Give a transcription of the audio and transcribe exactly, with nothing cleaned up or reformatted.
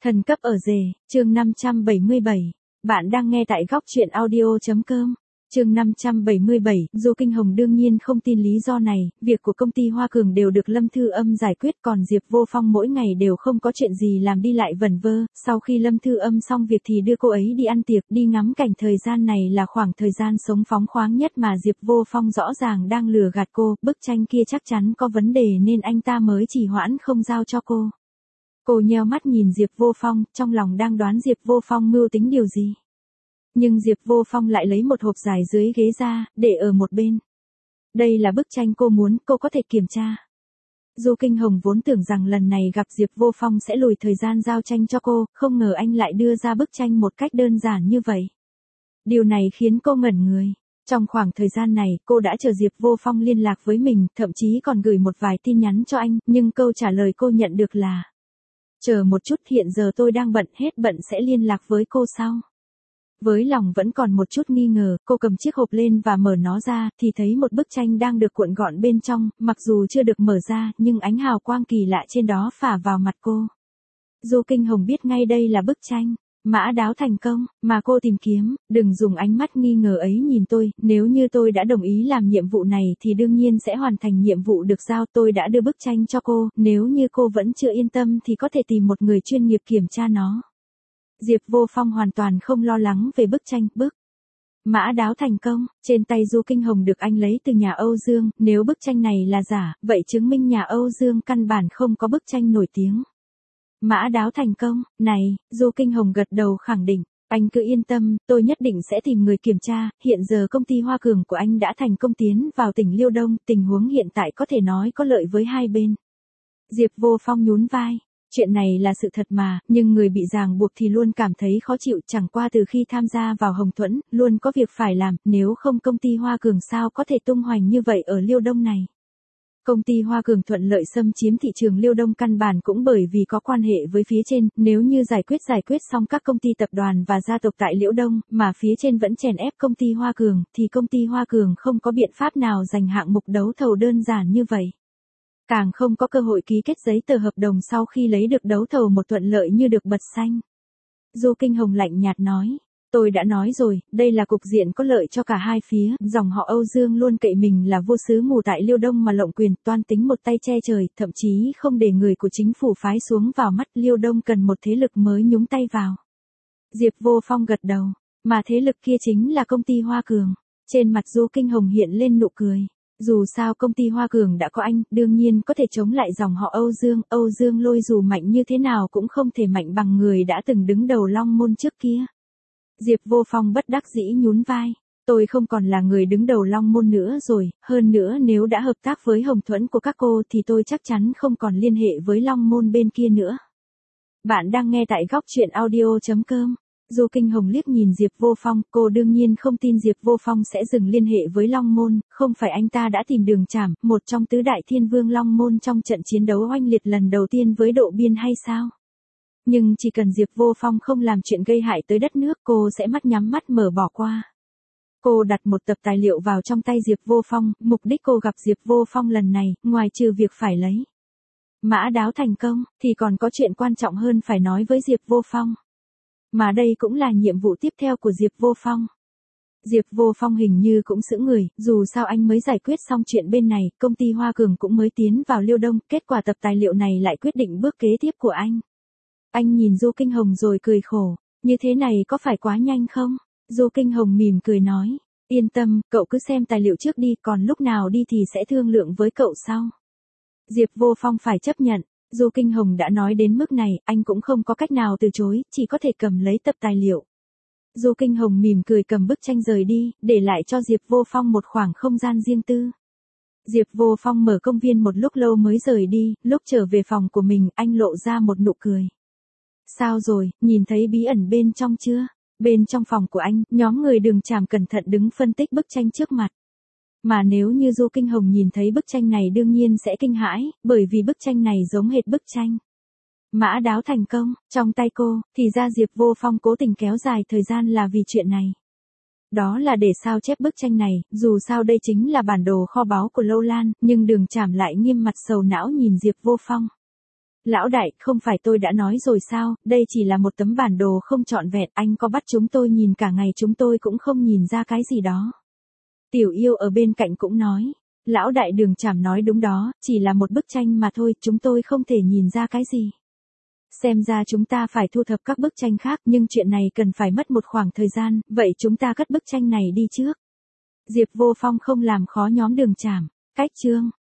Thần cấp ở rể, chương năm trăm bảy mươi bảy. Bạn đang nghe tại góc truyện audio.com. Chương năm trăm bảy mươi bảy, Du Kinh Hồng đương nhiên không tin lý do này, việc của công ty Hoa Cường đều được Lâm Thư Âm giải quyết, còn Diệp Vô Phong mỗi ngày đều không có chuyện gì làm đi lại vẩn vơ, sau khi Lâm Thư Âm xong việc thì đưa cô ấy đi ăn tiệc, đi ngắm cảnh. Thời gian này là khoảng thời gian sống phóng khoáng nhất mà Diệp Vô Phong rõ ràng đang lừa gạt cô, bức tranh kia chắc chắn có vấn đề nên anh ta mới trì hoãn không giao cho cô. Cô nheo mắt nhìn Diệp Vô Phong, trong lòng đang đoán Diệp Vô Phong mưu tính điều gì. Nhưng Diệp Vô Phong lại lấy một hộp dài dưới ghế ra, để ở một bên. Đây là bức tranh cô muốn, cô có thể kiểm tra. Du Kinh Hồng vốn tưởng rằng lần này gặp Diệp Vô Phong sẽ lùi thời gian giao tranh cho cô, không ngờ anh lại đưa ra bức tranh một cách đơn giản như vậy. Điều này khiến cô ngẩn người. Trong khoảng thời gian này, cô đã chờ Diệp Vô Phong liên lạc với mình, thậm chí còn gửi một vài tin nhắn cho anh, nhưng câu trả lời cô nhận được là: chờ một chút, hiện giờ tôi đang bận, hết bận sẽ liên lạc với cô sau. Với lòng vẫn còn một chút nghi ngờ, cô cầm chiếc hộp lên và mở nó ra, thì thấy một bức tranh đang được cuộn gọn bên trong, mặc dù chưa được mở ra, nhưng ánh hào quang kỳ lạ trên đó phả vào mặt cô. Du Kinh Hồng biết ngay đây là bức tranh Mã Đáo thành công mà cô tìm kiếm. Đừng dùng ánh mắt nghi ngờ ấy nhìn tôi, nếu như tôi đã đồng ý làm nhiệm vụ này thì đương nhiên sẽ hoàn thành nhiệm vụ được giao. Tôi đã đưa bức tranh cho cô, nếu như cô vẫn chưa yên tâm thì có thể tìm một người chuyên nghiệp kiểm tra nó. Diệp Vô Phong hoàn toàn không lo lắng về bức tranh. Bức Mã Đáo thành công, trên tay Du Kinh Hồng được anh lấy từ nhà Âu Dương, nếu bức tranh này là giả, vậy chứng minh nhà Âu Dương căn bản không có bức tranh nổi tiếng. Mã Đáo thành công, này, Du Kinh Hồng gật đầu khẳng định, anh cứ yên tâm, tôi nhất định sẽ tìm người kiểm tra. Hiện giờ công ty Hoa Cường của anh đã thành công tiến vào tỉnh Liêu Đông, tình huống hiện tại có thể nói có lợi với hai bên. Diệp Vô Phong nhún vai, chuyện này là sự thật mà, nhưng người bị ràng buộc thì luôn cảm thấy khó chịu, chẳng qua từ khi tham gia vào Hồng Thuẫn, luôn có việc phải làm, nếu không công ty Hoa Cường sao có thể tung hoành như vậy ở Liêu Đông này. Công ty Hoa Cường thuận lợi xâm chiếm thị trường Liêu Đông căn bản cũng bởi vì có quan hệ với phía trên, nếu như giải quyết giải quyết xong các công ty tập đoàn và gia tộc tại Liễu Đông, mà phía trên vẫn chèn ép công ty Hoa Cường, thì công ty Hoa Cường không có biện pháp nào giành hạng mục đấu thầu đơn giản như vậy. Càng không có cơ hội ký kết giấy tờ hợp đồng sau khi lấy được đấu thầu một thuận lợi như được bật xanh. Du Kinh Hồng lạnh nhạt nói, tôi đã nói rồi, đây là cục diện có lợi cho cả hai phía, dòng họ Âu Dương luôn cậy mình là vua sứ mù tại Liêu Đông mà lộng quyền, toan tính một tay che trời, thậm chí không để người của chính phủ phái xuống vào mắt. Liêu Đông cần một thế lực mới nhúng tay vào. Diệp Vô Phong gật đầu, mà thế lực kia chính là công ty Hoa Cường. Trên mặt Du Kinh Hồng hiện lên nụ cười. Dù sao công ty Hoa Cường đã có anh, đương nhiên có thể chống lại dòng họ Âu Dương. Âu Dương Lôi dù mạnh như thế nào cũng không thể mạnh bằng người đã từng đứng đầu Long Môn trước kia. Diệp Vô Phong bất đắc dĩ nhún vai, tôi không còn là người đứng đầu Long Môn nữa rồi, hơn nữa nếu đã hợp tác với Hồng Thuẫn của các cô thì tôi chắc chắn không còn liên hệ với Long Môn bên kia nữa. Bạn đang nghe tại góc truyện audio.com. Du Kinh Hồng liếc nhìn Diệp Vô Phong, cô đương nhiên không tin Diệp Vô Phong sẽ dừng liên hệ với Long Môn, không phải anh ta đã tìm Đường Trảm, một trong tứ đại thiên vương Long Môn trong trận chiến đấu oanh liệt lần đầu tiên với Độ Biên hay sao? Nhưng chỉ cần Diệp Vô Phong không làm chuyện gây hại tới đất nước, cô sẽ mắt nhắm mắt mở bỏ qua. Cô đặt một tập tài liệu vào trong tay Diệp Vô Phong, mục đích cô gặp Diệp Vô Phong lần này, ngoài trừ việc phải lấy Mã Đáo thành công, thì còn có chuyện quan trọng hơn phải nói với Diệp Vô Phong. Mà đây cũng là nhiệm vụ tiếp theo của Diệp Vô Phong. Diệp Vô Phong hình như cũng sững người, dù sao anh mới giải quyết xong chuyện bên này, công ty Hoa Cường cũng mới tiến vào Liêu Đông, kết quả tập tài liệu này lại quyết định bước kế tiếp của anh. Anh nhìn Du Kinh Hồng rồi cười khổ, như thế này có phải quá nhanh không? Du Kinh Hồng mỉm cười nói, yên tâm, cậu cứ xem tài liệu trước đi, còn lúc nào đi thì sẽ thương lượng với cậu sau. Diệp Vô Phong phải chấp nhận, Du Kinh Hồng đã nói đến mức này, anh cũng không có cách nào từ chối, chỉ có thể cầm lấy tập tài liệu. Du Kinh Hồng mỉm cười cầm bức tranh rời đi, để lại cho Diệp Vô Phong một khoảng không gian riêng tư. Diệp Vô Phong mở công viên một lúc lâu mới rời đi, lúc trở về phòng của mình, anh lộ ra một nụ cười. Sao rồi, nhìn thấy bí ẩn bên trong chưa? Bên trong phòng của anh, nhóm người Đường Trảm cẩn thận đứng phân tích bức tranh trước mặt. Mà nếu như Du Kinh Hồng nhìn thấy bức tranh này đương nhiên sẽ kinh hãi, bởi vì bức tranh này giống hệt bức tranh Mã Đáo thành công, trong tay cô, thì ra Diệp Vô Phong cố tình kéo dài thời gian là vì chuyện này. Đó là để sao chép bức tranh này, dù sao đây chính là bản đồ kho báu của Lâu Lan, nhưng Đường Trảm lại nghiêm mặt sầu não nhìn Diệp Vô Phong. Lão đại, không phải tôi đã nói rồi sao, đây chỉ là một tấm bản đồ không trọn vẹn, anh có bắt chúng tôi nhìn cả ngày chúng tôi cũng không nhìn ra cái gì đó. Tiểu yêu ở bên cạnh cũng nói. Lão đại Đường Trảm nói đúng đó, chỉ là một bức tranh mà thôi, chúng tôi không thể nhìn ra cái gì. Xem ra chúng ta phải thu thập các bức tranh khác, nhưng chuyện này cần phải mất một khoảng thời gian, vậy chúng ta cất bức tranh này đi trước. Diệp Vô Phong không làm khó nhóm Đường Trảm. Cách chương